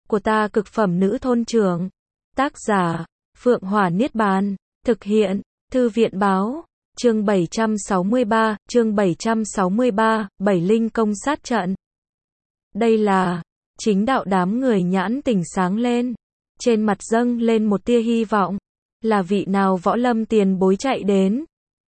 của ta cực phẩm nữ thôn trưởng. Tác giả, Phượng Hỏa Niết Bàn. Thực hiện, Thư viện Báo. Chương 763, Bảy Linh Công sát trận. Đây là, chính đạo đám người nhãn tỉnh sáng lên. Trên mặt dâng lên một tia hy vọng. Là vị nào võ lâm tiền bối chạy đến?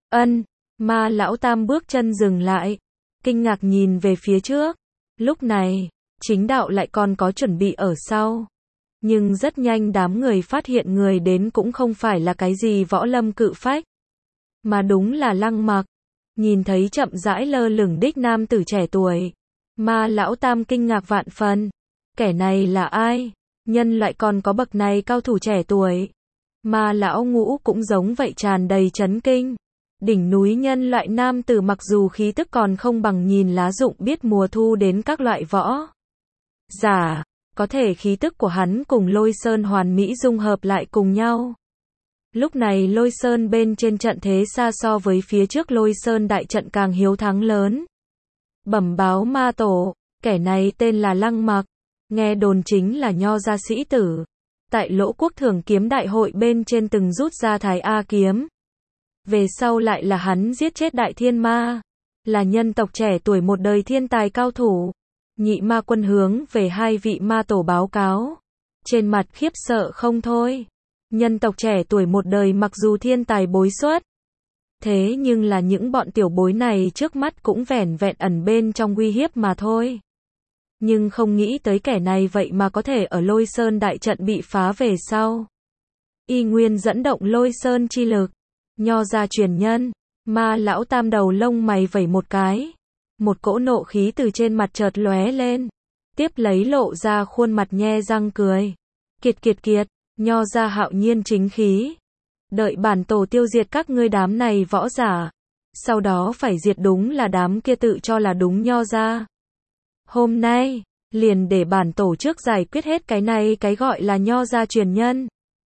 Ma lão tam bước chân dừng lại. Kinh ngạc nhìn về phía trước. Lúc này, chính đạo lại còn có chuẩn bị ở sau. Nhưng rất nhanh đám người phát hiện người đến cũng không phải là cái gì võ lâm cự phách. Mà đúng là Lăng Mặc. Nhìn thấy chậm rãi lơ lửng đích nam tử trẻ tuổi. Ma lão tam kinh ngạc vạn phần. Kẻ này là ai? Nhân loại còn có bậc này cao thủ trẻ tuổi. Ma lão ngũ cũng giống vậy tràn đầy chấn kinh. Đỉnh núi nhân loại nam tử mặc dù khí tức còn không bằng nhìn lá rụng biết mùa thu đến các loại võ giả, có thể khí tức của hắn cùng Lôi Sơn hoàn mỹ dung hợp lại cùng nhau. Lúc này Lôi Sơn bên trên trận thế xa so với phía trước Lôi Sơn đại trận càng hiếu thắng lớn. Bẩm báo ma tổ, kẻ này tên là Lăng Mặc, nghe đồn chính là nho gia sĩ tử. Tại Lỗ Quốc Thưởng Kiếm Đại hội bên trên từng rút ra Thái A kiếm. Về sau lại là hắn giết chết Đại Thiên Ma, là nhân tộc trẻ tuổi một đời thiên tài cao thủ. Nhị ma quân hướng về hai vị ma tổ báo cáo. Trên mặt khiếp sợ không thôi. Nhân tộc trẻ tuổi một đời mặc dù thiên tài bối xuất. Thế nhưng là những bọn tiểu bối này trước mắt cũng vẻn vẹn ẩn bên trong uy hiếp mà thôi. Nhưng không nghĩ tới kẻ này vậy mà có thể ở Lôi Sơn đại trận bị phá về sau. Y nguyên dẫn động Lôi Sơn chi lực. Nho gia truyền nhân. Ma lão tam đầu lông mày vẩy một cái. Một cỗ nộ khí từ trên mặt chợt lóe lên. Tiếp lấy lộ ra khuôn mặt nhe răng cười. Kiệt, nho gia hạo nhiên chính khí. Đợi bản tổ tiêu diệt các ngươi đám này võ giả. Sau đó phải diệt đúng là đám kia tự cho là đúng nho gia. Hôm nay, liền để bản tổ trước giải quyết hết cái này cái gọi là nho gia truyền nhân.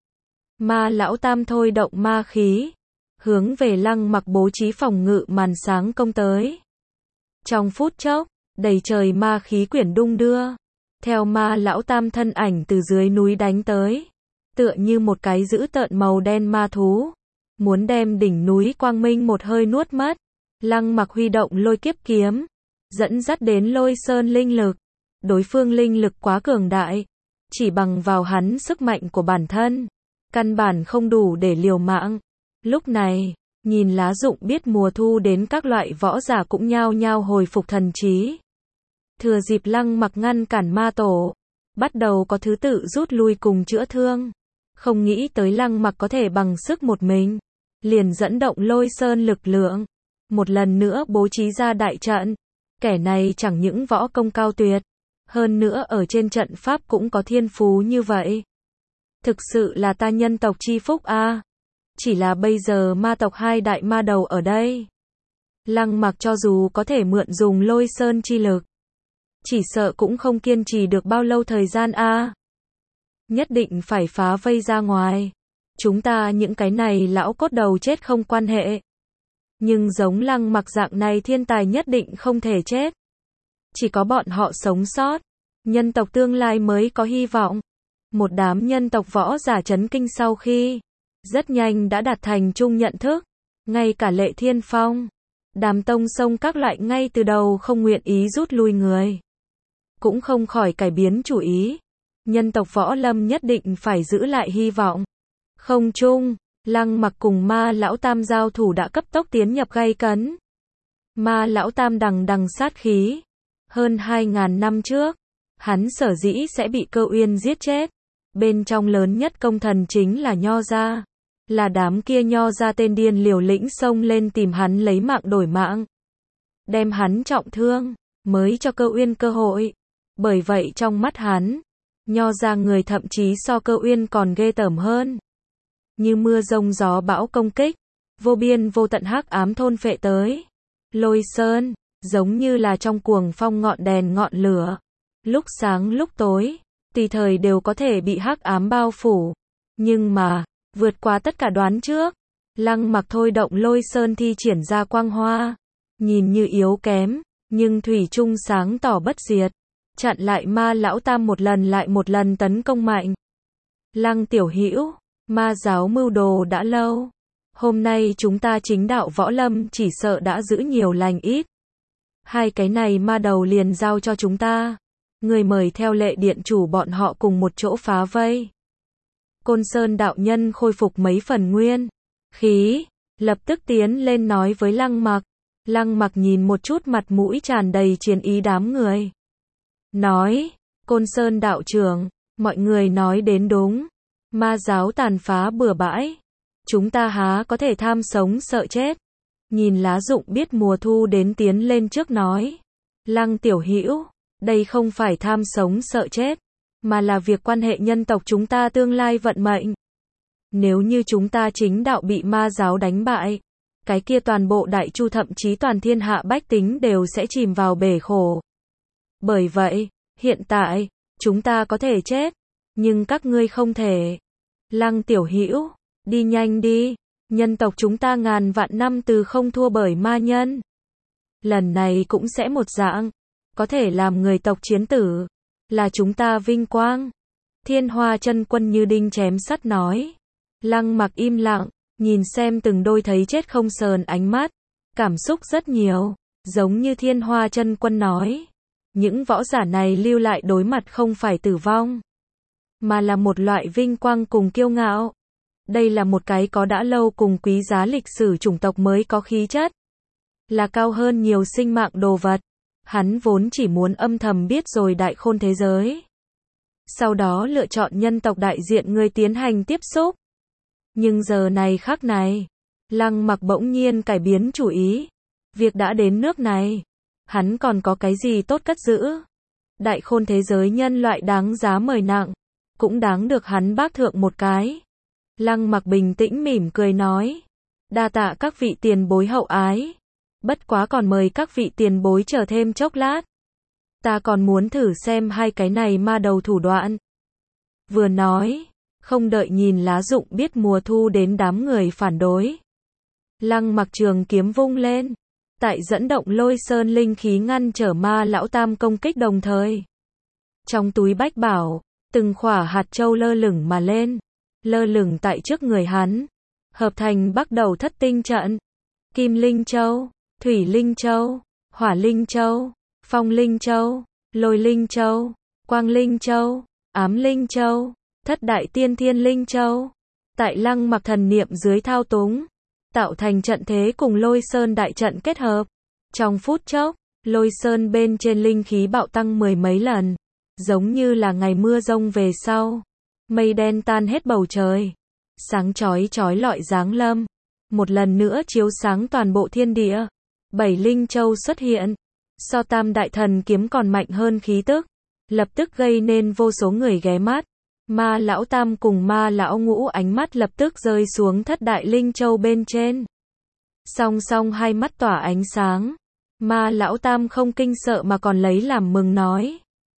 Ma lão tam thôi động ma khí. Hướng về Lăng Mặc bố trí phòng ngự màn sáng công tới. Trong phút chốc, đầy trời ma khí quyển đung đưa. Theo ma lão tam thân ảnh từ dưới núi đánh tới. Tựa như một cái dữ tợn màu đen ma thú. Muốn đem đỉnh núi quang minh một hơi nuốt mất. Lăng Mặc huy động lôi kiếp kiếm. Dẫn dắt đến Lôi Sơn linh lực. Đối phương linh lực quá cường đại. Chỉ bằng vào hắn sức mạnh của bản thân. Căn bản không đủ để liều mạng. Lúc này, nhìn lá rụng biết mùa thu đến các loại võ giả cũng nhao nhao hồi phục thần trí. Thừa dịp Lăng Mặc ngăn cản ma tổ. Bắt đầu có thứ tự rút lui cùng chữa thương. Không nghĩ tới Lăng Mặc có thể bằng sức một mình. Liền dẫn động Lôi Sơn lực lượng. Một lần nữa bố trí ra đại trận. Kẻ này chẳng những võ công cao tuyệt. Hơn nữa ở trên trận pháp cũng có thiên phú như vậy. Thực sự là ta nhân tộc chi phúc a. Chỉ là bây giờ ma tộc hai đại ma đầu ở đây. Lăng Mặc cho dù có thể mượn dùng Lôi Sơn chi lực. Chỉ sợ cũng không kiên trì được bao lâu thời gian a. Nhất định phải phá vây ra ngoài. Chúng ta những cái này lão cốt đầu chết không quan hệ. Nhưng giống Lăng Mặc dạng này thiên tài nhất định không thể chết. Chỉ có bọn họ sống sót. Nhân tộc tương lai mới có hy vọng. Một đám nhân tộc võ giả chấn kinh sau khi rất nhanh đã đạt thành chung nhận thức. Ngay cả Lệ Thiên Phong, Đàm Tông Sông các loại ngay từ đầu không nguyện ý rút lui người. Cũng không khỏi cải biến chủ ý. Nhân tộc võ lâm nhất định phải giữ lại hy vọng. Không chung, Lăng Mặc cùng ma lão tam giao thủ đã cấp tốc tiến nhập gay cấn. Ma lão tam đằng đằng sát khí. Hơn 2.000 năm trước, hắn sở dĩ sẽ bị Cơ Uyên giết chết. Bên trong lớn nhất công thần chính là nho gia. Là đám kia nho gia tên điên liều lĩnh xông lên tìm hắn lấy mạng đổi mạng. Đem hắn trọng thương, mới cho Cơ Uyên cơ hội. Bởi vậy trong mắt hắn, nho gia người thậm chí so Cơ Uyên còn ghê tởm hơn. Như mưa rông gió bão công kích, vô biên vô tận hắc ám thôn phệ tới. Lôi Sơn, giống như là trong cuồng phong ngọn đèn ngọn lửa. Lúc sáng lúc tối, tùy thời đều có thể bị hắc ám bao phủ. Nhưng mà, vượt qua tất cả đoán trước, Lăng Mặc thôi động Lôi Sơn thi triển ra quang hoa. Nhìn như yếu kém, nhưng thủy chung sáng tỏ bất diệt. chặn lại ma lão tam một lần lại một lần tấn công mạnh. Lăng Tiểu Hữu, ma giáo mưu đồ đã lâu. Hôm nay chúng ta chính đạo võ lâm chỉ sợ đã giữ nhiều lành ít. Hai cái này ma đầu liền giao cho chúng ta. Người mời theo lệ điện chủ bọn họ cùng một chỗ phá vây. Côn Sơn đạo nhân khôi phục mấy phần nguyên khí, lập tức tiến lên nói với Lăng Mặc. Lăng Mặc nhìn một chút mặt mũi tràn đầy chiến ý đám người. Nói, Côn Sơn đạo trưởng, mọi người nói đến đúng. Ma giáo tàn phá bừa bãi. Chúng ta há có thể tham sống sợ chết. Nhìn lá rụng biết mùa thu đến tiến lên trước nói. Lăng Tiểu Hữu, đây không phải tham sống sợ chết, mà là việc quan hệ nhân tộc chúng ta tương lai vận mệnh. Nếu như chúng ta chính đạo bị ma giáo đánh bại, cái kia toàn bộ Đại Chu thậm chí toàn thiên hạ bách tính đều sẽ chìm vào bể khổ. Bởi vậy, hiện tại, chúng ta có thể chết, nhưng các ngươi không thể. Lăng Tiểu Hữu, đi nhanh đi, nhân tộc chúng ta ngàn vạn năm từ không thua bởi ma nhân. Lần này cũng sẽ một dạng, có thể làm người tộc chiến tử, là chúng ta vinh quang. Thiên Hoa Chân Quân như đinh chém sắt nói. Lăng Mặc im lặng, nhìn xem từng đôi thấy chết không sờn ánh mắt, cảm xúc rất nhiều, giống như Thiên Hoa Chân Quân nói. Những võ giả này lưu lại đối mặt không phải tử vong, mà là một loại vinh quang cùng kiêu ngạo. Đây là một cái có đã lâu cùng quý giá lịch sử chủng tộc mới có khí chất, là cao hơn nhiều sinh mạng đồ vật. Hắn vốn chỉ muốn âm thầm biết rồi đại khôn thế giới, sau đó lựa chọn nhân tộc đại diện người tiến hành tiếp xúc. Nhưng giờ này khắc này, Lăng Mặc bỗng nhiên cải biến chủ ý. Việc đã đến nước này, hắn còn có cái gì tốt cất giữ. Đại khôn thế giới nhân loại đáng giá mời nặng, cũng đáng được hắn bác thượng một cái. Lăng Mặc bình tĩnh mỉm cười nói. Đa tạ các vị tiền bối hậu ái. Bất quá còn mời các vị tiền bối chờ thêm chốc lát. Ta còn muốn thử xem hai cái này ma đầu thủ đoạn. Vừa nói, không đợi nhìn lá rụng biết mùa thu đến đám người phản đối. Lăng Mặc trường kiếm vung lên, tại dẫn động Lôi Sơn linh khí ngăn trở ma lão tam công kích đồng thời. Trong túi bách bảo, từng khỏa hạt châu lơ lửng mà lên, lơ lửng tại trước người hắn, hợp thành bắt đầu thất tinh trận. Kim Linh Châu, Thủy Linh Châu, Hỏa Linh Châu, Phong Linh Châu, Lôi Linh Châu, Quang Linh Châu, Ám Linh Châu, Thất Đại Tiên Thiên Linh Châu. Tại Lăng Mặc thần niệm dưới thao túng, tạo thành trận thế cùng Lôi Sơn đại trận kết hợp. Trong phút chốc, Lôi Sơn bên trên linh khí bạo tăng mười mấy lần, giống như là ngày mưa rông về sau. Mây đen tan hết bầu trời, sáng chói chói lọi giáng lâm, một lần nữa chiếu sáng toàn bộ thiên địa. 7 Linh Châu xuất hiện, so Tam Đại Thần Kiếm còn mạnh hơn khí tức, lập tức gây nên vô số người ghé mắt. Ma lão tam cùng ma lão ngũ ánh mắt lập tức rơi xuống Thất Đại Linh Châu bên trên. Song song hai mắt tỏa ánh sáng. Ma lão tam không kinh sợ mà còn lấy làm mừng nói.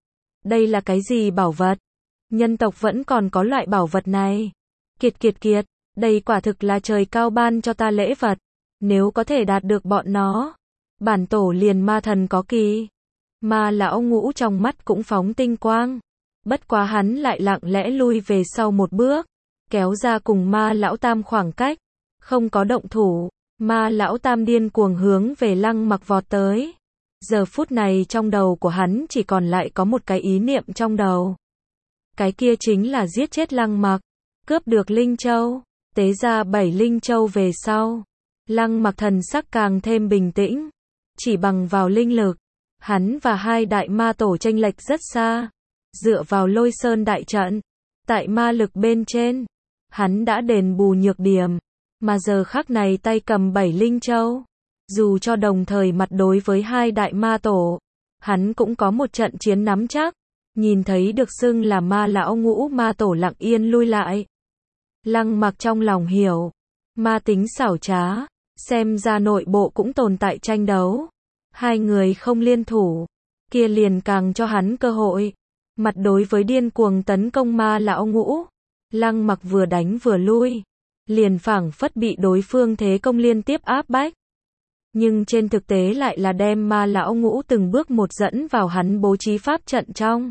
Đây là cái gì bảo vật? Nhân tộc vẫn còn có loại bảo vật này. Kiệt kiệt kiệt, đây quả thực là trời cao ban cho ta lễ vật. Nếu có thể đạt được bọn nó, bản tổ liền ma thần có kỳ. Ma lão ngũ trong mắt cũng phóng tinh quang. Bất quá hắn lại lặng lẽ lui về sau một bước, kéo ra cùng ma lão tam khoảng cách, không có động thủ. Ma lão tam điên cuồng hướng về Lăng Mặc vọt tới. Giờ phút này trong đầu của hắn chỉ còn lại có một cái ý niệm trong đầu. Cái kia chính là giết chết Lăng Mặc, cướp được Linh Châu, tế ra 7 Linh Châu về sau. Lăng Mặc thần sắc càng thêm bình tĩnh, chỉ bằng vào linh lực, hắn và hai đại ma tổ chênh lệch rất xa. Dựa vào Lôi Sơn đại trận, tại ma lực bên trên, hắn đã đền bù nhược điểm, mà giờ khắc này tay cầm 7 Linh Châu, dù cho đồng thời mặt đối với hai đại ma tổ, hắn cũng có một trận chiến nắm chắc. Nhìn thấy được xưng là ma lão ngũ ma tổ lặng yên lui lại. Lăng Mặc trong lòng hiểu, ma tính xảo trá, xem ra nội bộ cũng tồn tại tranh đấu. Hai người không liên thủ, kia liền càng cho hắn cơ hội. Mặt đối với điên cuồng tấn công ma lão ngũ, Lăng Mặc vừa đánh vừa lui, liền phảng phất bị đối phương thế công liên tiếp áp bách. nhưng trên thực tế lại là đem ma lão ngũ từng bước một dẫn vào hắn bố trí pháp trận trong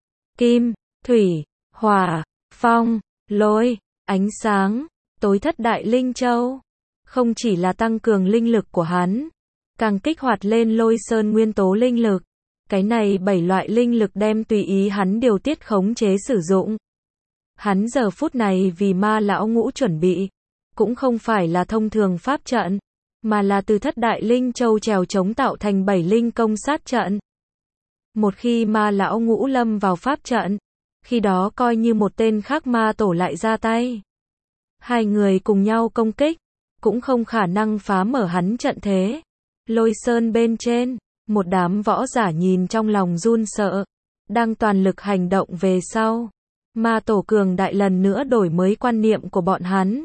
kim, thủy, hỏa, phong, lôi, ánh sáng, tối thất đại linh châu. Không chỉ là tăng cường linh lực của hắn, càng kích hoạt lên Lôi Sơn nguyên tố linh lực. Cái này 7 loại linh lực đem tùy ý hắn điều tiết khống chế sử dụng. Hắn giờ phút này vì ma lão ngũ chuẩn bị, cũng không phải là thông thường pháp trận, mà là từ thất đại linh châu trèo chống tạo thành 7 linh công sát trận. Một khi ma lão ngũ lâm vào pháp trận, khi đó coi như một tên khác ma tổ lại ra tay. Hai người cùng nhau công kích, cũng không khả năng phá mở hắn trận thế. Lôi Sơn bên trên, một đám võ giả nhìn trong lòng run sợ, đang toàn lực hành động về sau. Ma tổ cường đại lần nữa đổi mới quan niệm của bọn hắn.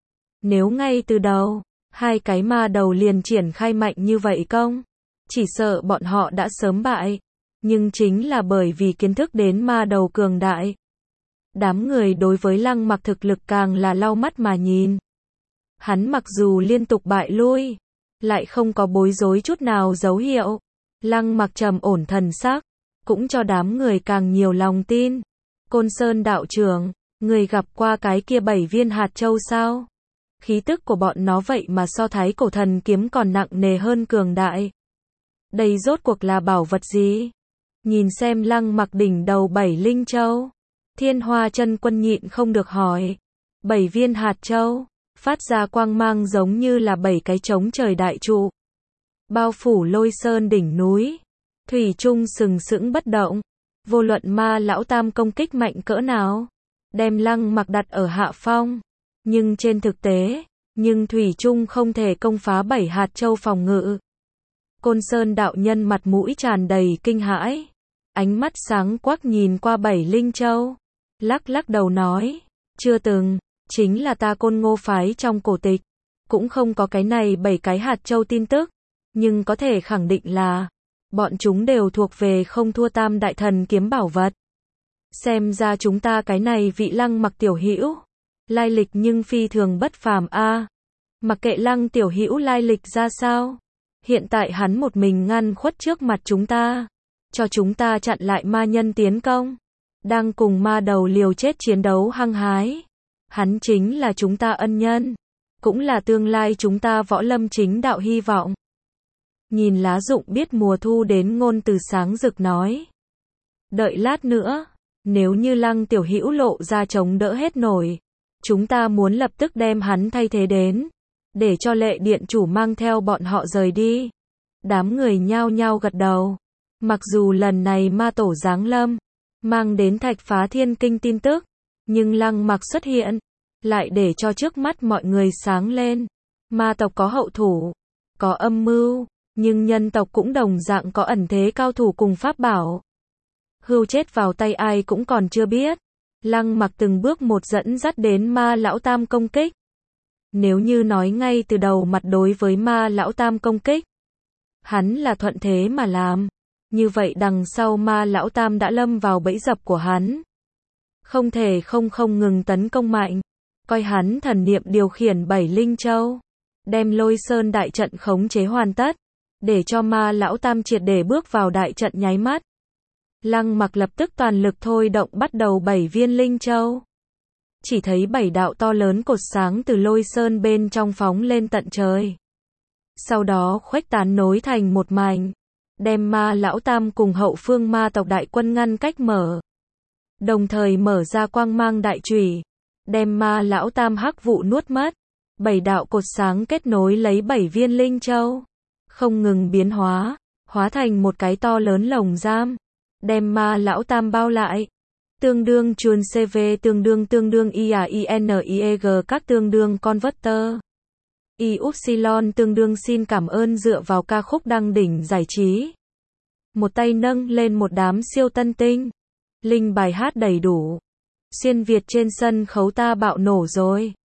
Nếu ngay từ đầu, hai cái ma đầu liền triển khai mạnh như vậy công, chỉ sợ bọn họ đã sớm bại. Nhưng chính là bởi vì kiến thức đến ma đầu cường đại. Đám người đối với Lăng Mặc thực lực càng là lau mắt mà nhìn. Hắn mặc dù liên tục bại lui, lại không có bối rối chút nào dấu hiệu. Lăng Mặc trầm ổn thần sắc, cũng cho đám người càng nhiều lòng tin. Côn Sơn đạo trưởng, người gặp qua cái kia 7 viên hạt châu sao? Khí tức của bọn nó vậy mà so Thái Cổ Thần Kiếm còn nặng nề hơn cường đại. Đây rốt cuộc là bảo vật gì? Nhìn xem Lăng Mặc đỉnh đầu 7 linh châu, Thiên Hoa Chân Quân nhịn không được hỏi. 7 viên hạt châu, phát ra quang mang giống như là 7 cái trống trời đại trụ, bao phủ Lôi Sơn đỉnh núi, thủy chung sừng sững bất động. Vô luận ma lão tam công kích mạnh cỡ nào, đem Lăng Mặc đặt ở hạ phong, nhưng trên thực tế, thủy chung không thể công phá 7 hạt châu phòng ngự. Côn Sơn đạo nhân mặt mũi tràn đầy kinh hãi, ánh mắt sáng quắc nhìn qua 7 linh châu, lắc lắc đầu nói, chưa từng, chính là ta Côn Ngô phái trong cổ tịch, cũng không có cái này 7 cái hạt châu tin tức, nhưng có thể khẳng định là bọn chúng đều thuộc về không thua Tam Đại Thần Kiếm bảo vật. Xem ra chúng ta cái này vị Lăng Mặc tiểu hữu, lai lịch nhưng phi thường bất phàm a. Mặc kệ Lăng tiểu hữu lai lịch ra sao, hiện tại hắn một mình ngăn khuất trước mặt chúng ta, cho chúng ta chặn lại ma nhân tiến công, đang cùng ma đầu liều chết chiến đấu hăng hái. Hắn chính là chúng ta ân nhân, cũng là tương lai chúng ta võ lâm chính đạo hy vọng. Nhìn lá rụng biết mùa thu đến ngôn từ sáng rực nói. Đợi lát nữa, nếu như Lăng tiểu hữu lộ ra chống đỡ hết nổi, chúng ta muốn lập tức đem hắn thay thế đến, để cho Lệ điện chủ mang theo bọn họ rời đi. Đám người nhao nhao gật đầu. Mặc dù lần này ma tổ giáng lâm, mang đến thạch phá thiên kinh tin tức, nhưng Lăng Mặc xuất hiện, lại để cho trước mắt mọi người sáng lên. Ma tộc có hậu thủ, có âm mưu, nhưng nhân tộc cũng đồng dạng có ẩn thế cao thủ cùng pháp bảo. Hưu chết vào tay ai cũng còn chưa biết. Lăng Mặc từng bước một dẫn dắt đến ma lão tam công kích. Nếu như nói ngay từ đầu mặt đối với ma lão tam công kích, hắn là thuận thế mà làm, như vậy đằng sau ma lão tam đã lâm vào bẫy dập của hắn. Không thể không ngừng tấn công mạnh, coi hắn thần niệm điều khiển 7 linh châu, đem Lôi Sơn đại trận khống chế hoàn tất, để cho ma lão tam triệt để bước vào đại trận nháy mắt. Lăng Mặc lập tức toàn lực thôi động bắt đầu 7 viên linh châu. Chỉ thấy 7 đạo to lớn cột sáng từ Lôi Sơn bên trong phóng lên tận trời. Sau đó khuếch tán nối thành một mảnh, đem ma lão tam cùng hậu phương ma tộc đại quân ngăn cách mở. Đồng thời mở ra quang mang đại chùy, đem ma lão tam hắc vụ nuốt mất. 7 đạo cột sáng kết nối lấy 7 viên linh châu, không ngừng biến hóa, hóa thành một cái to lớn lồng giam, đem ma lão tam bao lại. Tương đương chuồn CV tương đương IAINIEG các tương đương converter. Y-Upsilon tương đương xin cảm ơn dựa vào ca khúc đăng đỉnh giải trí. Một tay nâng lên một đám siêu tân tinh. Linh bài hát đầy đủ. Xuyên Việt trên sân khấu ta bạo nổ rồi.